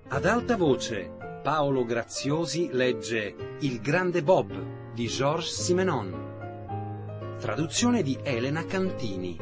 Ad alta voce, Paolo Graziosi legge Il grande Bob di Georges Simenon. Traduzione di Elena Cantini.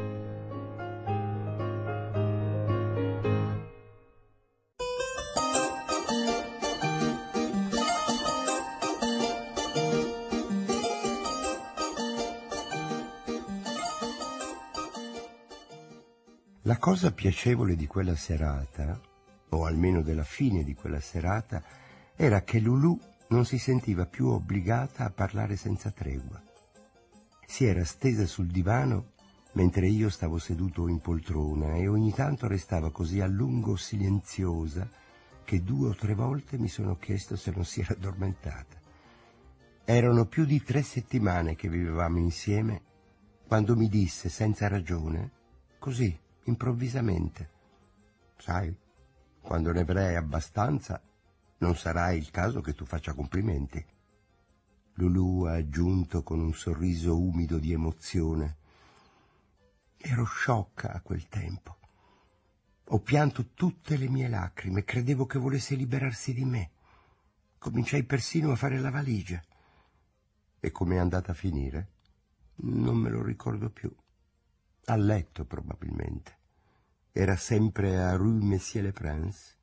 La cosa piacevole di quella serata, o almeno della fine di quella serata, era che Lulù non si sentiva più obbligata a parlare senza tregua. Si era stesa sul divano mentre io stavo seduto in poltrona e ogni tanto restava così a lungo silenziosa che 2 o 3 volte mi sono chiesto se non si era addormentata. Erano più di 3 settimane che vivevamo insieme quando mi disse senza ragione, così, improvvisamente: sai, quando ne avrai abbastanza non sarà il caso che tu faccia complimenti. Lulù ha aggiunto con un sorriso umido di emozione: ero sciocca a quel tempo. Ho pianto tutte le mie lacrime, credevo che volesse liberarsi di me. Cominciai persino a fare la valigia. E come è andata a finire? Non me lo ricordo più. A letto, probabilmente. Era sempre a Rue Messier-le-Prince?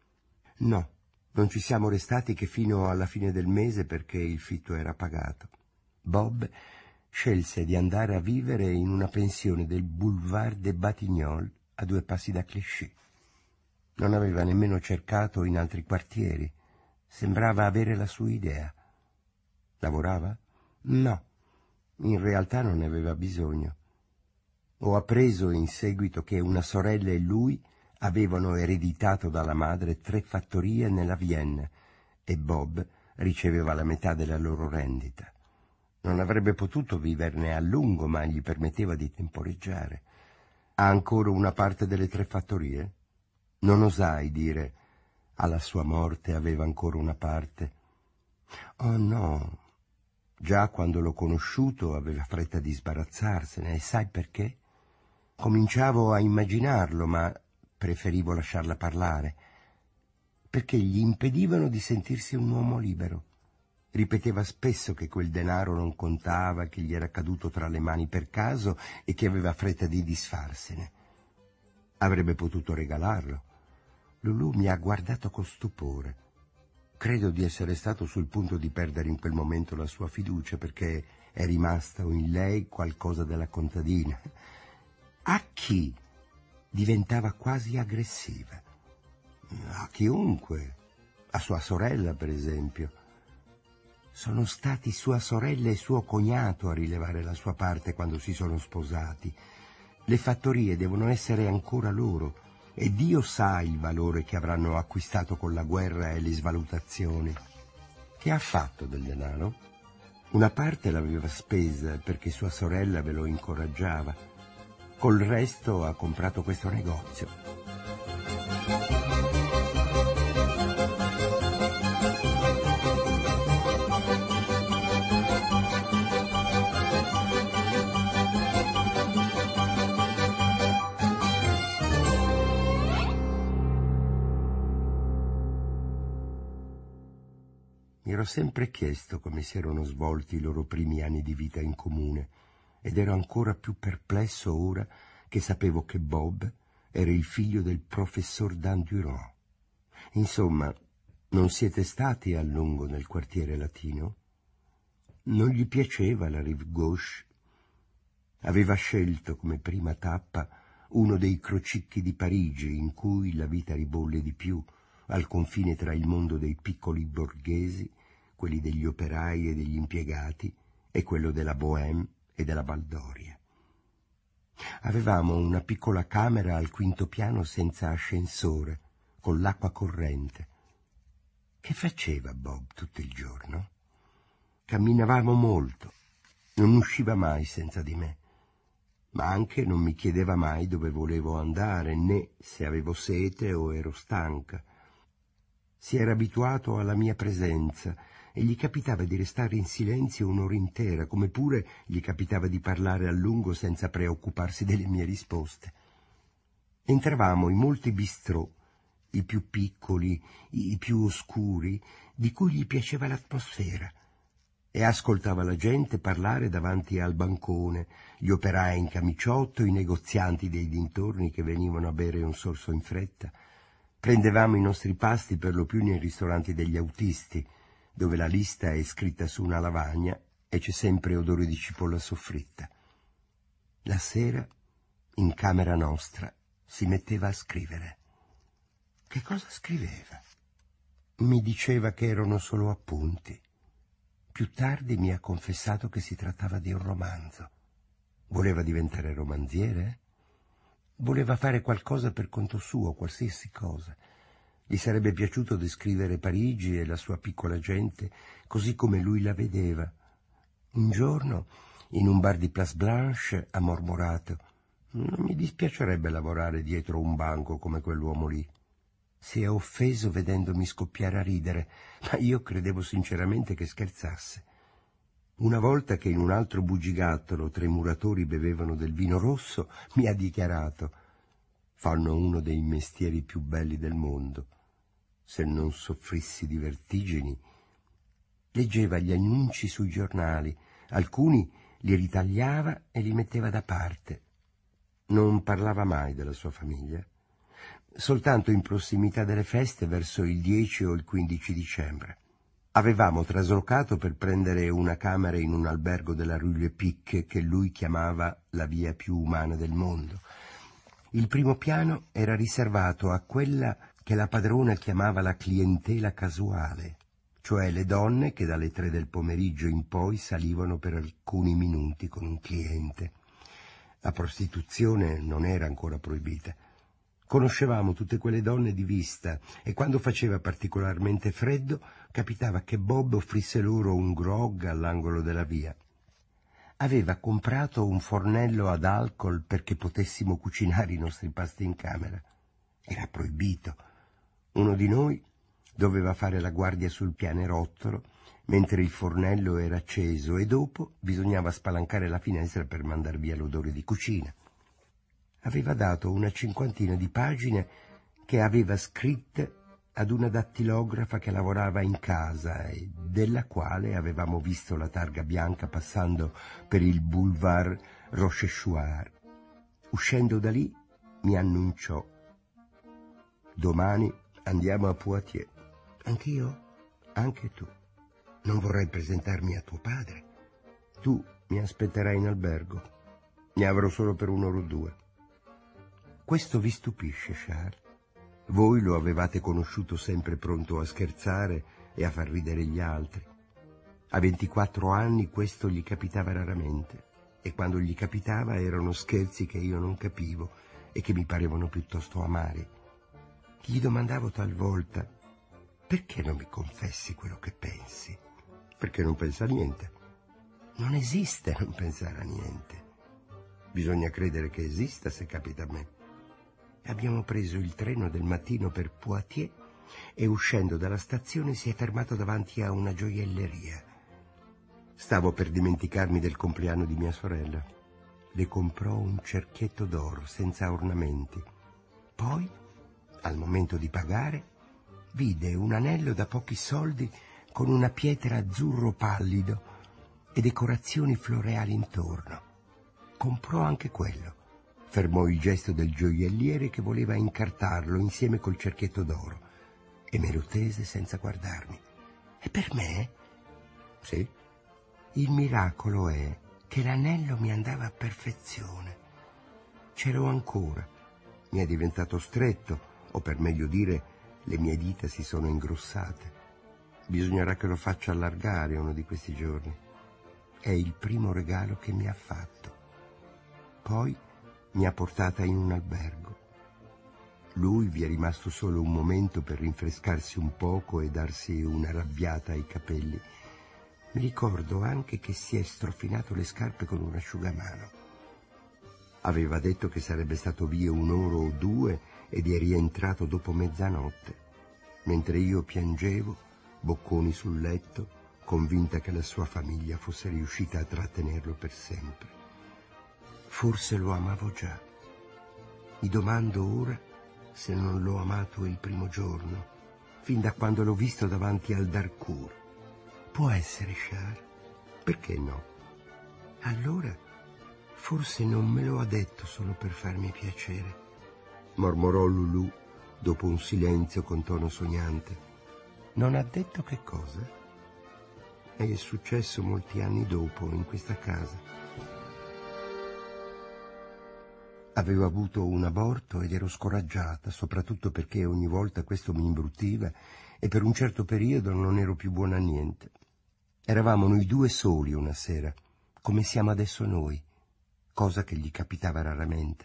No, non ci siamo restati che fino alla fine del mese perché il fitto era pagato. Bob scelse di andare a vivere in una pensione del Boulevard des Batignolles a 2 passi da Clichy. Non aveva nemmeno cercato in altri quartieri. Sembrava avere la sua idea. Lavorava? No, in realtà non ne aveva bisogno. Ho appreso in seguito che una sorella e lui avevano ereditato dalla madre 3 fattorie nella Vienne e Bob riceveva la metà della loro rendita. Non avrebbe potuto viverne a lungo, ma gli permetteva di temporeggiare. Ha ancora una parte delle 3 fattorie? Non osai dire: alla sua morte aveva ancora una parte. Oh no, già quando l'ho conosciuto aveva fretta di sbarazzarsene, e sai perché? Cominciavo a immaginarlo, ma preferivo lasciarla parlare, perché gli impedivano di sentirsi un uomo libero. Ripeteva spesso che quel denaro non contava, che gli era caduto tra le mani per caso e che aveva fretta di disfarsene. Avrebbe potuto regalarlo. Lulù mi ha guardato con stupore. Credo di essere stato sul punto di perdere in quel momento la sua fiducia, perché è rimasto in lei qualcosa della contadina. A chi? Diventava quasi aggressiva. A chiunque. A sua sorella, per esempio. Sono stati sua sorella e suo cognato a rilevare la sua parte quando si sono sposati. Le fattorie devono essere ancora loro, e Dio sa il valore che avranno acquistato con la guerra e le svalutazioni. Che ha fatto del denaro? Una parte l'aveva spesa perché sua sorella ve lo incoraggiava. Col resto ha comprato questo negozio. Mi ero sempre chiesto come si erano svolti i loro primi anni di vita in comune, ed ero ancora più perplesso ora che sapevo che Bob era il figlio del professor Dandurand. Insomma, non siete stati a lungo nel quartiere latino? Non gli piaceva la Rive Gauche. Aveva scelto come prima tappa uno dei crocicchi di Parigi in cui la vita ribolle di più, al confine tra il mondo dei piccoli borghesi, quelli degli operai e degli impiegati, e quello della Bohème e della Baldoria. Avevamo una piccola camera al 5° piano senza ascensore, con l'acqua corrente. Che faceva Bob tutto il giorno? Camminavamo molto, non usciva mai senza di me, ma anche non mi chiedeva mai dove volevo andare, né se avevo sete o ero stanca. Si era abituato alla mia presenza e gli capitava di restare in silenzio un'ora intera, come pure gli capitava di parlare a lungo senza preoccuparsi delle mie risposte. Entravamo in molti bistrò i più piccoli, i più oscuri, di cui gli piaceva l'atmosfera, e ascoltava la gente parlare davanti al bancone, gli operai in camiciotto, i negozianti dei dintorni che venivano a bere un sorso in fretta. Prendevamo i nostri pasti per lo più nei ristoranti degli autisti, dove la lista è scritta su una lavagna e c'è sempre odore di cipolla soffritta. La sera, in camera nostra, si metteva a scrivere. Che cosa scriveva? Mi diceva che erano solo appunti. Più tardi mi ha confessato che si trattava di un romanzo. Voleva diventare romanziere? Voleva fare qualcosa per conto suo, qualsiasi cosa. Gli sarebbe piaciuto descrivere Parigi e la sua piccola gente così come lui la vedeva. Un giorno, in un bar di Place Blanche, ha mormorato: «Non mi dispiacerebbe lavorare dietro un banco come quell'uomo lì». Si è offeso vedendomi scoppiare a ridere, ma io credevo sinceramente che scherzasse. Una volta che in un altro bugigattolo 3 muratori bevevano del vino rosso, mi ha dichiarato: «Fanno uno dei mestieri più belli del mondo. Se non soffrissi di vertigini». Leggeva gli annunci sui giornali, alcuni li ritagliava e li metteva da parte. Non parlava mai della sua famiglia. Soltanto in prossimità delle feste, verso il 10 o il 15 dicembre. Avevamo traslocato per prendere una camera in un albergo della Rue Le Pic che lui chiamava la via più umana del mondo. Il primo piano era riservato a quella che la padrona chiamava la clientela casuale, cioè le donne che dalle 3 del pomeriggio in poi salivano per alcuni minuti con un cliente. La prostituzione non era ancora proibita. Conoscevamo tutte quelle donne di vista e quando faceva particolarmente freddo capitava che Bob offrisse loro un grog all'angolo della via. Aveva comprato un fornello ad alcol perché potessimo cucinare i nostri pasti in camera. Era proibito. Uno di noi doveva fare la guardia sul pianerottolo mentre il fornello era acceso e dopo bisognava spalancare la finestra per mandar via l'odore di cucina. Aveva dato una 50 di pagine che aveva scritte ad una dattilografa che lavorava in casa e della quale avevamo visto la targa bianca passando per il boulevard Rochechouart. Uscendo da lì mi annunciò: «Domani andiamo a Poitiers». «Anch'io?» «Anche tu. Non vorrei presentarmi a tuo padre. Tu mi aspetterai in albergo. Ne avrò solo per 1 o 2 ore». «Questo vi stupisce, Charles? Voi lo avevate conosciuto sempre pronto a scherzare e a far ridere gli altri. A 24 anni questo gli capitava raramente, e quando gli capitava erano scherzi che io non capivo e che mi parevano piuttosto amari. Gli domandavo talvolta: «Perché non mi confessi quello che pensi?» «Perché non pensa a niente». «Non esiste non pensare a niente. Bisogna credere che esista se capita a me». Abbiamo preso il treno del mattino per Poitiers e uscendo dalla stazione si è fermato davanti a una gioielleria. Stavo per dimenticarmi del compleanno di mia sorella. Le comprò un cerchietto d'oro senza ornamenti. Poi, al momento di pagare, vide un anello da pochi soldi con una pietra azzurro pallido e decorazioni floreali intorno. Comprò anche quello. Fermò il gesto del gioielliere che voleva incartarlo insieme col cerchietto d'oro e me lo tese senza guardarmi. «E per me?» «Sì». «Il miracolo è che l'anello mi andava a perfezione. Ce l'ho ancora. Mi è diventato stretto, o per meglio dire, le mie dita si sono ingrossate. Bisognerà che lo faccia allargare uno di questi giorni. È il primo regalo che mi ha fatto». Poi mi ha portata in un albergo. Lui vi è rimasto solo un momento per rinfrescarsi un poco e darsi una rabbiata ai capelli. Mi ricordo anche che si è strofinato le scarpe con un asciugamano. Aveva detto che sarebbe stato via 1 ora o 2 ed è rientrato dopo mezzanotte, mentre io piangevo, bocconi sul letto, convinta che la sua famiglia fosse riuscita a trattenerlo per sempre. Forse lo amavo già. Mi domando ora se non l'ho amato il primo giorno, fin da quando l'ho visto davanti al Darkour. Può essere, Charles? Perché no? Allora, forse non me lo ha detto solo per farmi piacere, mormorò Lulu dopo un silenzio con tono sognante. Non ha detto che cosa? È successo molti anni dopo, in questa casa. Avevo avuto un aborto ed ero scoraggiata, soprattutto perché ogni volta questo mi imbruttiva e per un certo periodo non ero più buona a niente. Eravamo noi due soli una sera, come siamo adesso noi, cosa che gli capitava raramente.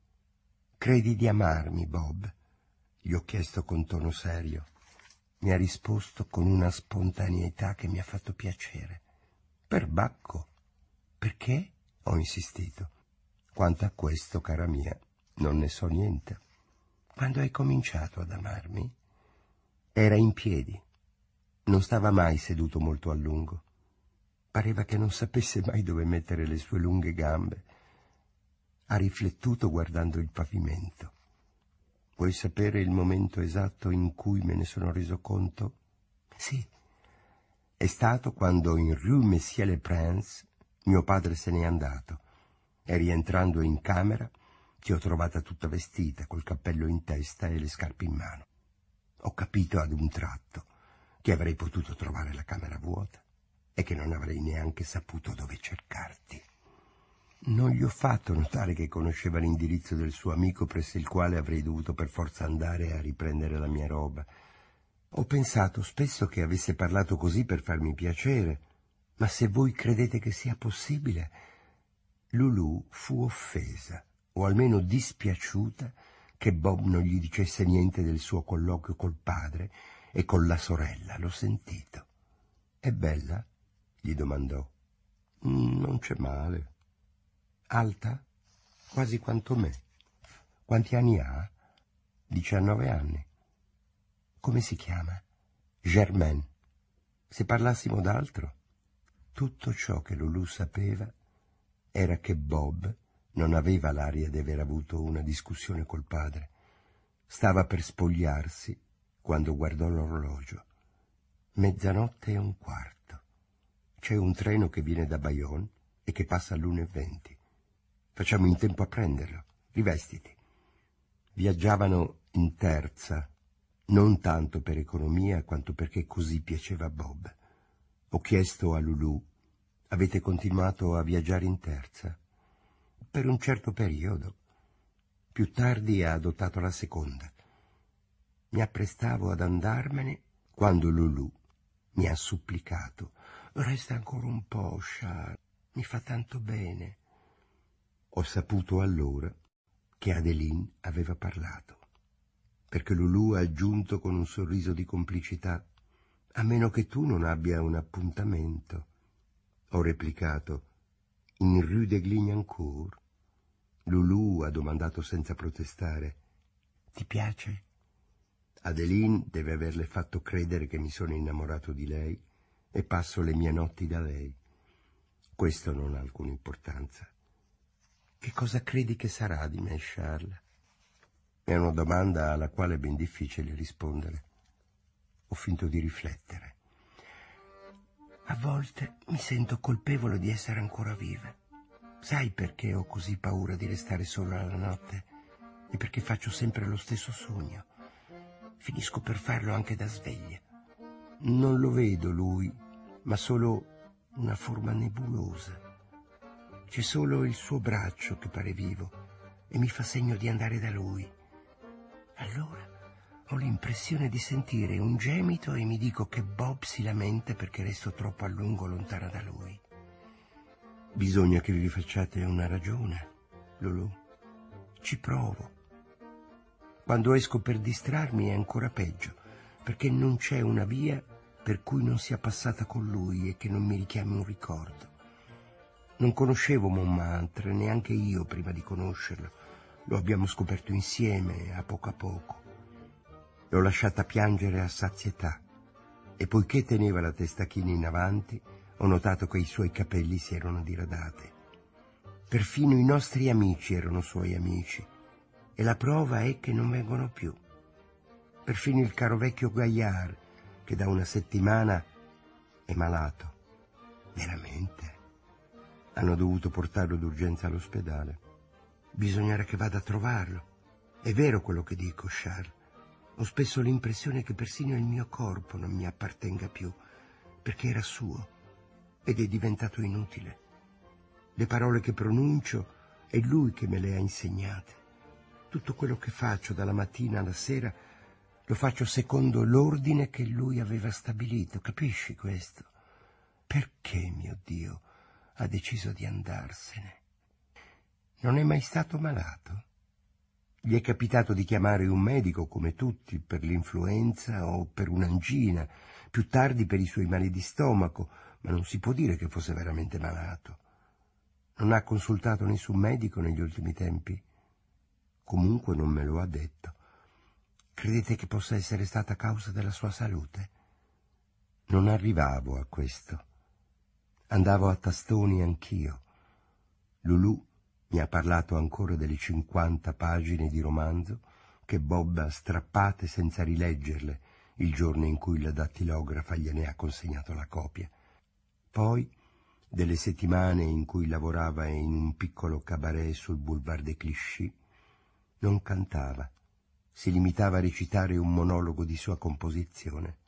«Credi di amarmi, Bob?» Gli ho chiesto con tono serio. Mi ha risposto con una spontaneità che mi ha fatto piacere. «Perbacco!» «Perché?» ho insistito. «Quanto a questo, cara mia, non ne so niente». «Quando hai cominciato ad amarmi?» Era in piedi. Non stava mai seduto molto a lungo. Pareva che non sapesse mai dove mettere le sue lunghe gambe. Ha riflettuto guardando il pavimento. Vuoi sapere il momento esatto in cui me ne sono reso conto? Sì. È stato quando in Rue Messier-le-Prince mio padre se n'è andato e rientrando in camera ti ho trovata tutta vestita, col cappello in testa e le scarpe in mano. Ho capito ad un tratto che avrei potuto trovare la camera vuota e che non avrei neanche saputo dove cercarti. Non gli ho fatto notare che conosceva l'indirizzo del suo amico presso il quale avrei dovuto per forza andare a riprendere la mia roba. Ho pensato spesso che avesse parlato così per farmi piacere, ma se voi credete che sia possibile... Lulu fu offesa, o almeno dispiaciuta, che Bob non gli dicesse niente del suo colloquio col padre e con la sorella, l'ho sentito. «È bella?» gli domandò. «Non c'è male». «Alta? Quasi quanto me». «Quanti anni ha?» 19 anni. «Come si chiama?» «Germaine». «Se parlassimo d'altro?» Tutto ciò che Lulu sapeva era che Bob non aveva l'aria di aver avuto una discussione col padre. Stava per spogliarsi quando guardò l'orologio. 00:15. C'è un treno che viene da Bayonne e che passa all'1:20. Facciamo in tempo a prenderlo. Rivestiti. Viaggiavano in terza, non tanto per economia quanto perché così piaceva a Bob. Ho chiesto a Lulu: «Avete continuato a viaggiare in terza?» «Per un certo periodo. Più tardi ha adottato la seconda». Mi apprestavo ad andarmene quando Lulu mi ha supplicato: «Resta ancora un po', Charles, mi fa tanto bene». Ho saputo allora che Adeline aveva parlato, perché Lulu ha aggiunto con un sorriso di complicità: «A meno che tu non abbia un appuntamento». Ho replicato: «In Rue de Clignancourt?» Lulu ha domandato senza protestare: «Ti piace?» Adeline deve averle fatto credere che mi sono innamorato di lei e passo le mie notti da lei. Questo non ha alcuna importanza. Che cosa credi che sarà di me, Charles? È una domanda alla quale è ben difficile rispondere. Ho finto di riflettere. A volte mi sento colpevole di essere ancora viva. Sai perché ho così paura di restare sola la notte? E perché faccio sempre lo stesso sogno. Finisco per farlo anche da sveglia. Non lo vedo lui, ma solo una forma nebulosa. C'è solo il suo braccio che pare vivo e mi fa segno di andare da lui. Allora ho l'impressione di sentire un gemito e mi dico che Bob si lamenta perché resto troppo a lungo lontana da lui. Bisogna che vi facciate una ragione, Lulu. Ci provo. Quando esco per distrarmi è ancora peggio, perché non c'è una via per cui non sia passata con lui e che non mi richiami un ricordo. Non conoscevo Montmartre, neanche io prima di conoscerlo. Lo abbiamo scoperto insieme, a poco. L'ho lasciata piangere a sazietà e poiché teneva la testa china in avanti, ho notato che i suoi capelli si erano diradati. Perfino i nostri amici erano suoi amici e la prova è che non vengono più. Perfino il caro vecchio Gaillard, che da una settimana è malato. Veramente? Hanno dovuto portarlo d'urgenza all'ospedale. Bisognerà che vada a trovarlo. È vero quello che dico, Charles. Ho spesso l'impressione che persino il mio corpo non mi appartenga più, perché era suo ed è diventato inutile. Le parole che pronuncio è lui che me le ha insegnate. Tutto quello che faccio dalla mattina alla sera lo faccio secondo l'ordine che lui aveva stabilito. Capisci questo? Perché, mio Dio, ha deciso di andarsene? Non è mai stato malato? Gli è capitato di chiamare un medico come tutti per l'influenza o per un'angina, più tardi per i suoi mali di stomaco, ma non si può dire che fosse veramente malato. Non ha consultato nessun medico negli ultimi tempi? Comunque non me lo ha detto. Credete che possa essere stata a causa della sua salute? Non arrivavo a questo. Andavo a tastoni anch'io. Lulù mi ha parlato ancora delle 50 pagine di romanzo che Bob ha strappate senza rileggerle il giorno in cui la dattilografa gliene ha consegnato la copia. Poi delle settimane in cui lavorava in un piccolo cabaret sul boulevard des Clichy. Non cantava, si limitava a recitare un monologo di sua composizione.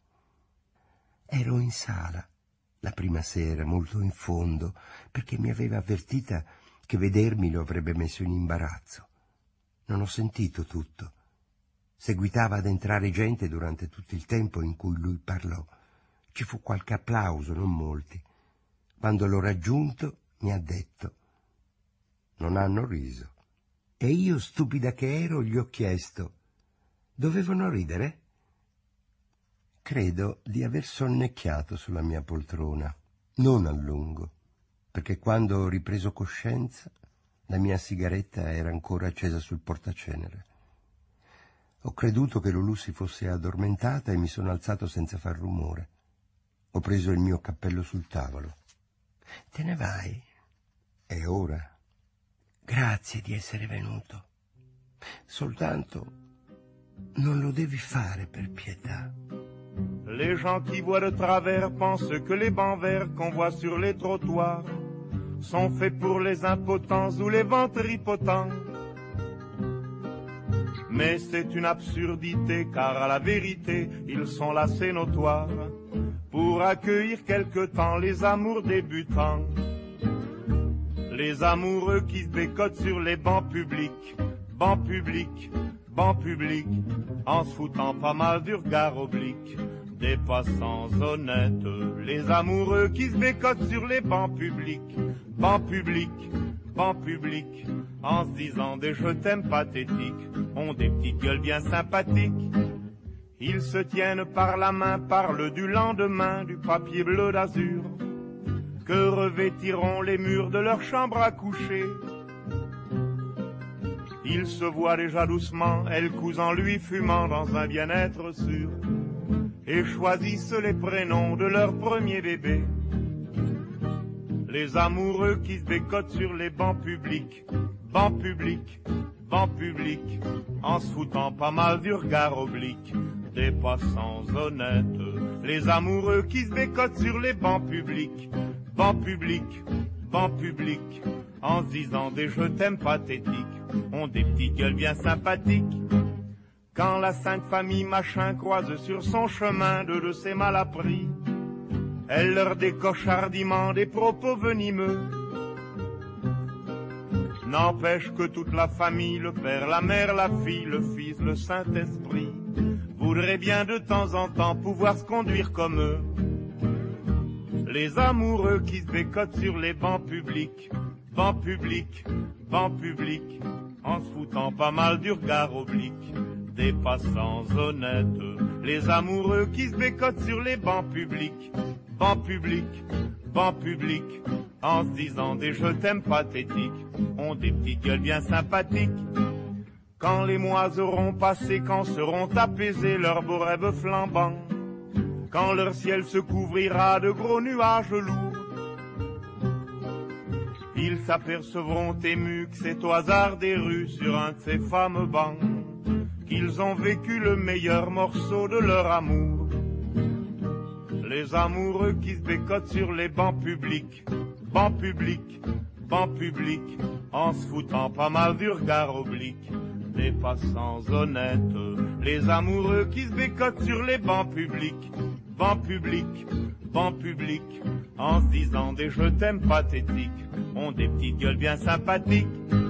Ero in sala la prima sera, molto in fondo, perché mi aveva avvertita che vedermi lo avrebbe messo in imbarazzo. Non ho sentito tutto. Seguitava ad entrare gente durante tutto il tempo in cui lui parlò. Ci fu qualche applauso, non molti. Quando l'ho raggiunto mi ha detto: non hanno riso. E io, stupida che ero, gli ho chiesto: dovevano ridere? Credo di aver sonnecchiato sulla mia poltrona, non a lungo, perché quando ho ripreso coscienza la mia sigaretta era ancora accesa sul portacenere. Ho creduto che Lulù si fosse addormentata e mi sono alzato senza far rumore. Ho preso il mio cappello sul tavolo. Te ne vai? È ora. Grazie di essere venuto. Soltanto non lo devi fare per pietà. Les gens qui voient de travers pensent que les bancs verts qu'on voit sur les trottoirs sont faits pour les impotents ou les ventripotents. Mais c'est une absurdité, car à la vérité, ils sont là, c'est notoire, pour accueillir quelque temps les amours débutants. Les amoureux qui se bécotent sur les bancs publics, bancs publics, bancs publics, en se foutant pas mal du regard oblique des passants honnêtes. Les amoureux qui se bécotent sur les bancs publics, bancs publics, bancs publics, en se disant des je t'aime pathétiques, ont des petites gueules bien sympathiques. Ils se tiennent par la main, parlent du lendemain, du papier bleu d'azur, que revêtiront les murs de leur chambre à coucher. Ils se voient déjà doucement, elle cousant lui fumant dans un bien-être sûr, et choisissent les prénoms de leur premier bébé. Les amoureux qui se bécotent sur les bancs publics, bancs publics, bancs publics, en se foutant pas mal du regard oblique des passants honnêtes. Les amoureux qui se bécotent sur les bancs publics, bancs publics, bancs publics, en se disant des je t'aime pathétiques, ont des petites gueules bien sympathiques. Quand la sainte famille machin croise sur son chemin de ses malappris, elle leur décoche hardiment des propos venimeux. N'empêche que toute la famille, le père, la mère, la fille, le fils, le Saint-Esprit, voudraient bien de temps en temps pouvoir se conduire comme eux. Les amoureux qui se bécotent sur les bancs publics, bancs publics, bancs publics, en se foutant pas mal du regard oblique des passants honnêtes. Les amoureux qui se bécotent sur les bancs publics, bancs publics, bancs publics, en se disant des je t'aime pathétiques, ont des petites gueules bien sympathiques. Quand les mois auront passé, quand seront apaisés leurs beaux rêves flambants, quand leur ciel se couvrira de gros nuages lourds, Ils s'apercevront émus que c'est au hasard des rues, sur un de ces fameux bancs, qu'ils ont vécu le meilleur morceau de leur amour. Les amoureux qui se bécotent sur les bancs publics, bancs publics, bancs publics, en se foutant pas mal du regard oblique des passants honnêtes. Les amoureux qui se bécotent sur les bancs publics, bancs publics, bancs publics, en se disant des je t'aime pathétiques, ont des petites gueules bien sympathiques.